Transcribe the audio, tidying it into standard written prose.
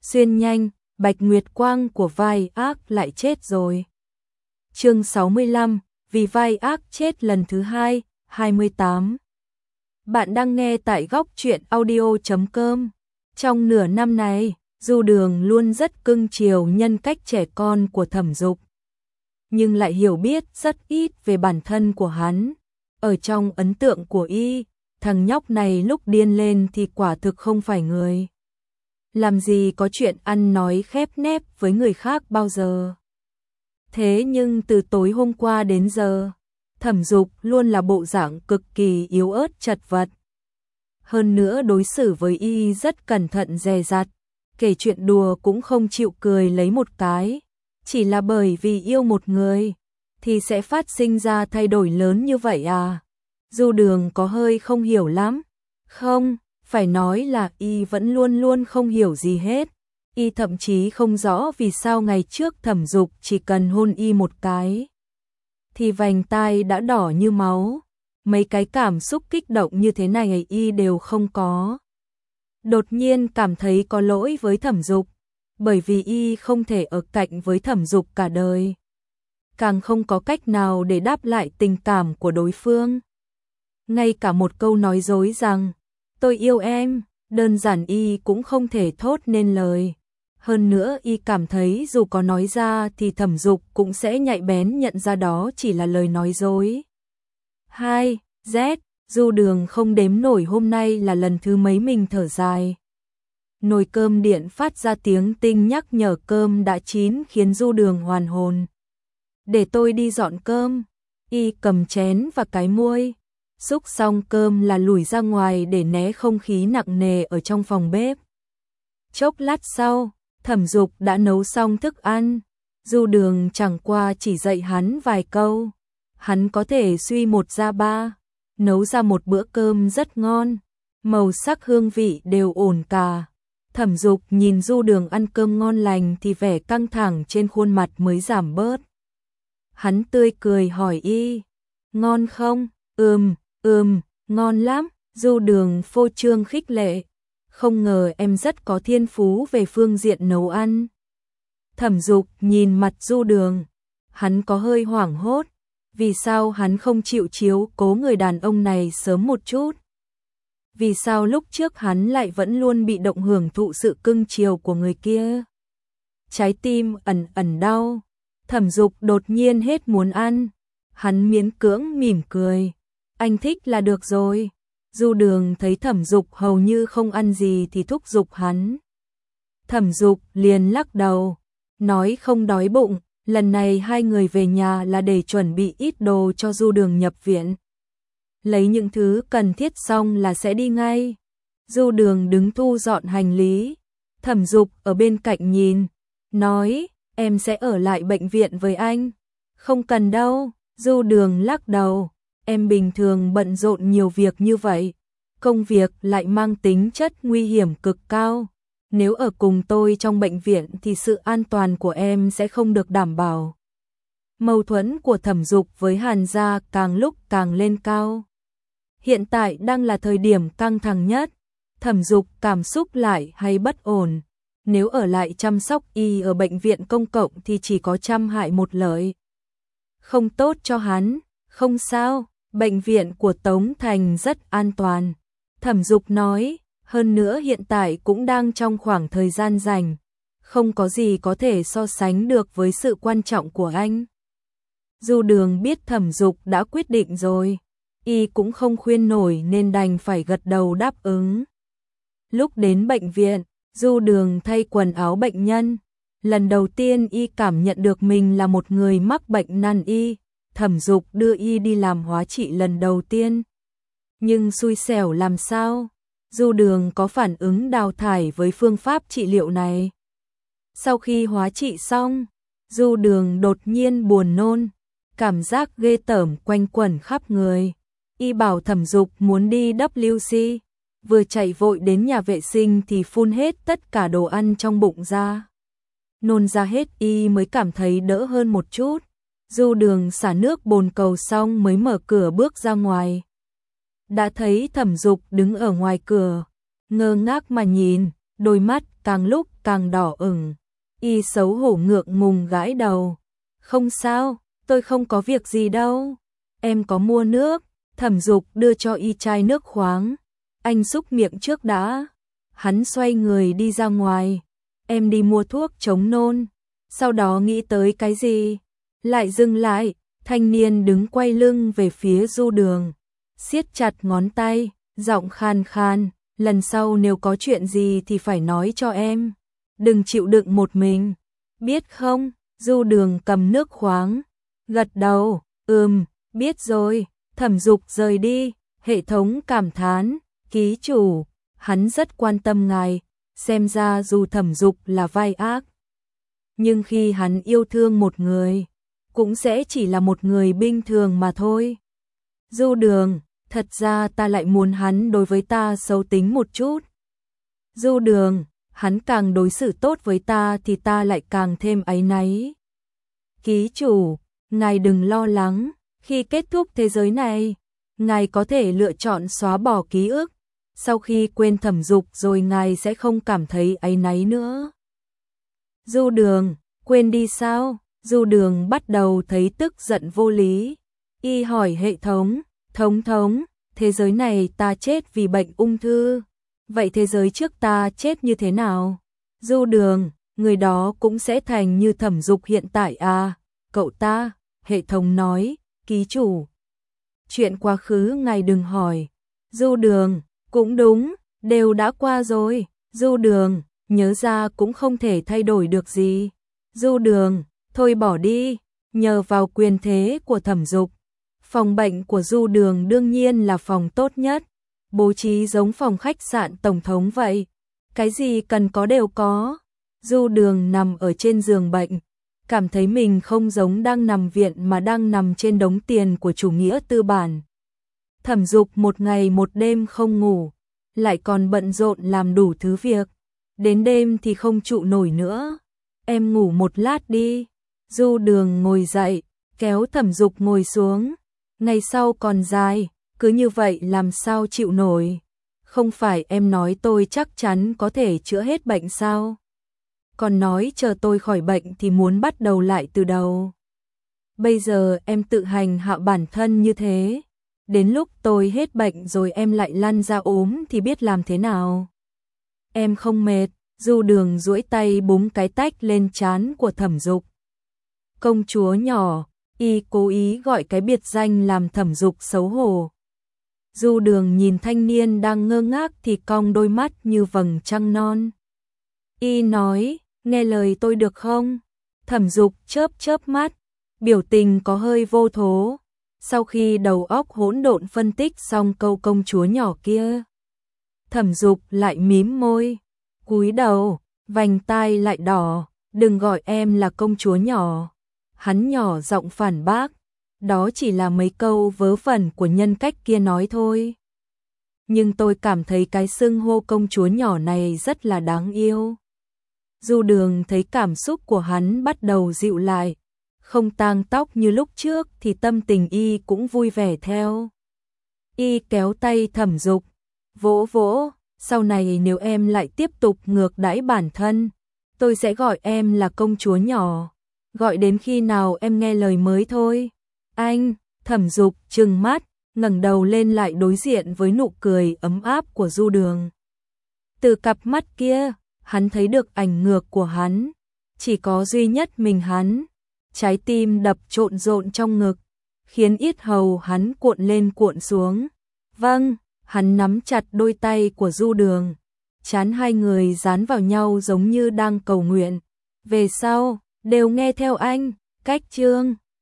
Xuyên nhanh, Bạch Nguyệt Quang của vai ác lại chết rồi. Chương 65, vì vai ác chết lần thứ 2, 28. Bạn đang nghe tại góc truyện audio.com. Trong nửa năm này, Du Đường luôn rất cưng chiều nhân cách trẻ con của Thẩm Dục, nhưng lại hiểu biết rất ít về bản thân của hắn. Ở trong ấn tượng của y, thằng nhóc này lúc điên lên thì quả thực không phải người. Làm gì có chuyện ăn nói khép nép với người khác bao giờ. Thế nhưng từ tối hôm qua đến giờ, Thẩm Dục luôn là bộ dạng cực kỳ yếu ớt chật vật. Hơn nữa đối xử với y rất cẩn thận dè dặt, kể chuyện đùa cũng không chịu cười lấy một cái. Chỉ là bởi vì yêu một người, thì sẽ phát sinh ra thay đổi lớn như vậy à? Du Đường có hơi không hiểu lắm. Không, phải nói là y vẫn luôn luôn không hiểu gì hết. Y thậm chí không rõ vì sao ngày trước Thẩm Dục chỉ cần hôn y một cái thì vành tai đã đỏ như máu. Mấy cái cảm xúc kích động như thế này y đều không có. Đột nhiên cảm thấy có lỗi với Thẩm Dục, bởi vì y không thể ở cạnh với Thẩm Dục cả đời, càng không có cách nào để đáp lại tình cảm của đối phương. Ngay cả một câu nói dối rằng tôi yêu em, đơn giản y cũng không thể thốt nên lời. Hơn nữa y cảm thấy dù có nói ra thì Thẩm Dục cũng sẽ nhạy bén nhận ra đó chỉ là lời nói dối. 2. Z. Du Đường không đếm nổi hôm nay là lần thứ mấy mình thở dài. Nồi cơm điện phát ra tiếng tinh nhắc nhở cơm đã chín khiến Du Đường hoàn hồn. Để tôi đi dọn cơm. Y cầm chén và cái muôi. Xúc xong cơm là lùi ra ngoài để né không khí nặng nề ở trong phòng bếp. Chốc lát sau, Thẩm Dục đã nấu xong thức ăn. Du Đường chẳng qua chỉ dạy hắn vài câu. Hắn có thể suy một ra ba, nấu ra một bữa cơm rất ngon, màu sắc hương vị đều ổn cả. Thẩm Dục nhìn Du Đường ăn cơm ngon lành thì vẻ căng thẳng trên khuôn mặt mới giảm bớt. Hắn tươi cười hỏi y, ngon không? Ngon lắm. Du Đường phô trương khích lệ, không ngờ em rất có thiên phú về phương diện nấu ăn. Thẩm Dục nhìn mặt Du Đường, hắn có hơi hoảng hốt. Vì sao hắn không chịu chiếu cố người đàn ông này sớm một chút? Vì sao lúc trước hắn lại vẫn luôn bị động hưởng thụ sự cưng chiều của người kia? Trái tim ẩn ẩn đau. Thẩm Dục đột nhiên hết muốn ăn. Hắn miễn cưỡng mỉm cười. Anh thích là được rồi. Du Đường thấy Thẩm Dục hầu như không ăn gì thì thúc giục hắn. Thẩm Dục liền lắc đầu, nói không đói bụng. Lần này hai người về nhà là để chuẩn bị ít đồ cho Du Đường nhập viện. Lấy những thứ cần thiết xong là sẽ đi ngay. Du Đường đứng thu dọn hành lý. Thẩm Dục ở bên cạnh nhìn, nói, em sẽ ở lại bệnh viện với anh. Không cần đâu. Du Đường lắc đầu, em bình thường bận rộn nhiều việc như vậy. Công việc lại mang tính chất nguy hiểm cực cao. Nếu ở cùng tôi trong bệnh viện thì sự an toàn của em sẽ không được đảm bảo. Mâu thuẫn của Thẩm Dục với Hàn gia càng lúc càng lên cao. Hiện tại đang là thời điểm căng thẳng nhất. Thẩm Dục cảm xúc lại hay bất ổn. Nếu ở lại chăm sóc y ở bệnh viện công cộng thì chỉ có trăm hại một lợi. Không tốt cho hắn. Không sao, bệnh viện của Tống Thành rất an toàn. Thẩm Dục nói. Hơn nữa hiện tại cũng đang trong khoảng thời gian rảnh, không có gì có thể so sánh được với sự quan trọng của anh. Du Đường biết Thẩm Dục đã quyết định rồi, y cũng không khuyên nổi nên đành phải gật đầu đáp ứng. Lúc đến bệnh viện, Du Đường thay quần áo bệnh nhân. Lần đầu tiên y cảm nhận được mình là một người mắc bệnh nan y. Thẩm Dục đưa y đi làm hóa trị lần đầu tiên. Nhưng xui xẻo làm sao? Du Đường có phản ứng đào thải với phương pháp trị liệu này. Sau khi hóa trị xong, Du Đường đột nhiên buồn nôn, cảm giác ghê tởm quanh quẩn khắp người. Y bảo Thẩm Dục muốn đi WC, vừa chạy vội đến nhà vệ sinh thì phun hết tất cả đồ ăn trong bụng ra. Nôn ra hết y mới cảm thấy đỡ hơn một chút. Du Đường xả nước bồn cầu xong mới mở cửa bước ra ngoài. Đã thấy Thẩm Dục đứng ở ngoài cửa, ngơ ngác mà nhìn, đôi mắt càng lúc càng đỏ ửng. Y xấu hổ ngượng ngùng gãi đầu. Không sao, tôi không có việc gì đâu. Em có mua nước. Thẩm Dục đưa cho Y chai nước khoáng. Anh xúc miệng trước đã. Hắn xoay người đi ra ngoài. Em đi mua thuốc chống nôn. Sau đó nghĩ tới cái gì? Lại dừng lại, thanh niên đứng quay lưng về phía Du Đường. Siết chặt ngón tay, giọng khan khan. Lần sau nếu có chuyện gì thì phải nói cho em. Đừng chịu đựng một mình. Biết không? Du Đường cầm nước khoáng. Gật đầu, biết rồi. Thẩm Dục rời đi. Hệ thống cảm thán. Ký chủ, hắn rất quan tâm ngài. Xem ra dù Thẩm Dục là vai ác, nhưng khi hắn yêu thương một người, cũng sẽ chỉ là một người bình thường mà thôi. Du Đường, thật ra ta lại muốn hắn đối với ta xấu tính một chút. Du Đường, hắn càng đối xử tốt với ta thì ta lại càng thêm áy náy. Ký chủ, ngài đừng lo lắng, khi kết thúc thế giới này, ngài có thể lựa chọn xóa bỏ ký ức. Sau khi quên Thẩm Dục rồi ngài sẽ không cảm thấy áy náy nữa. Du Đường, quên đi sao? Du Đường bắt đầu thấy tức giận vô lý. Y hỏi hệ thống, thống, thế giới này ta chết vì bệnh ung thư. Vậy thế giới trước ta chết như thế nào? Du Đường, người đó cũng sẽ thành như Thẩm Dục hiện tại à? Cậu ta, hệ thống nói, ký chủ. Chuyện quá khứ ngài đừng hỏi. Du Đường, cũng đúng, đều đã qua rồi. Du Đường, nhớ ra cũng không thể thay đổi được gì. Du Đường, thôi bỏ đi. Nhờ vào quyền thế của Thẩm Dục, phòng bệnh của Du Đường đương nhiên là phòng tốt nhất, bố trí giống phòng khách sạn tổng thống vậy. Cái gì cần có đều có. Du Đường nằm ở trên giường bệnh, cảm thấy mình không giống đang nằm viện mà đang nằm trên đống tiền của chủ nghĩa tư bản. Thẩm Dục một ngày một đêm không ngủ, lại còn bận rộn làm đủ thứ việc. Đến đêm thì không trụ nổi nữa. Em ngủ một lát đi. Du Đường ngồi dậy, kéo Thẩm Dục ngồi xuống. Ngày sau còn dài, cứ như vậy làm sao chịu nổi. Không phải em nói tôi chắc chắn có thể chữa hết bệnh sao? Còn nói chờ tôi khỏi bệnh thì muốn bắt đầu lại từ đầu. Bây giờ em tự hành hạ bản thân như thế. Đến lúc tôi hết bệnh rồi em lại lăn ra ốm thì biết làm thế nào? Em không mệt. Du Đường duỗi tay búng cái tách lên trán của Thẩm Dục. Công chúa nhỏ, y cố ý gọi cái biệt danh làm Thẩm Dục xấu hổ. Du Đường nhìn thanh niên đang ngơ ngác thì cong đôi mắt như vầng trăng non. Y nói, nghe lời tôi được không? Thẩm Dục chớp mắt, biểu tình có hơi vô thố. Sau khi đầu óc hỗn độn phân tích xong câu công chúa nhỏ kia, Thẩm Dục lại mím môi, cúi đầu, vành tai lại đỏ, đừng gọi em là công chúa nhỏ. Hắn nhỏ giọng phản bác, đó chỉ là mấy câu vớ vẩn của nhân cách kia nói thôi. Nhưng tôi cảm thấy cái xưng hô công chúa nhỏ này rất là đáng yêu. Du Đường thấy cảm xúc của hắn bắt đầu dịu lại, không tang tóc như lúc trước thì tâm tình y cũng vui vẻ theo. Y kéo tay Thẩm Dục, vỗ vỗ, sau này nếu em lại tiếp tục ngược đãi bản thân, tôi sẽ gọi em là công chúa nhỏ, gọi đến khi nào em nghe lời mới thôi. Anh, Thẩm Dục trừng mắt, ngẩng đầu lên lại đối diện với nụ cười ấm áp của Du Đường. Từ cặp mắt kia, hắn thấy được ảnh ngược của hắn, chỉ có duy nhất mình hắn. Trái tim đập trộn rộn trong ngực, khiến yết hầu hắn cuộn lên cuộn xuống. Vâng, hắn nắm chặt đôi tay của Du Đường, trán hai người dán vào nhau giống như đang cầu nguyện. Về sau, đều nghe theo anh, cách chương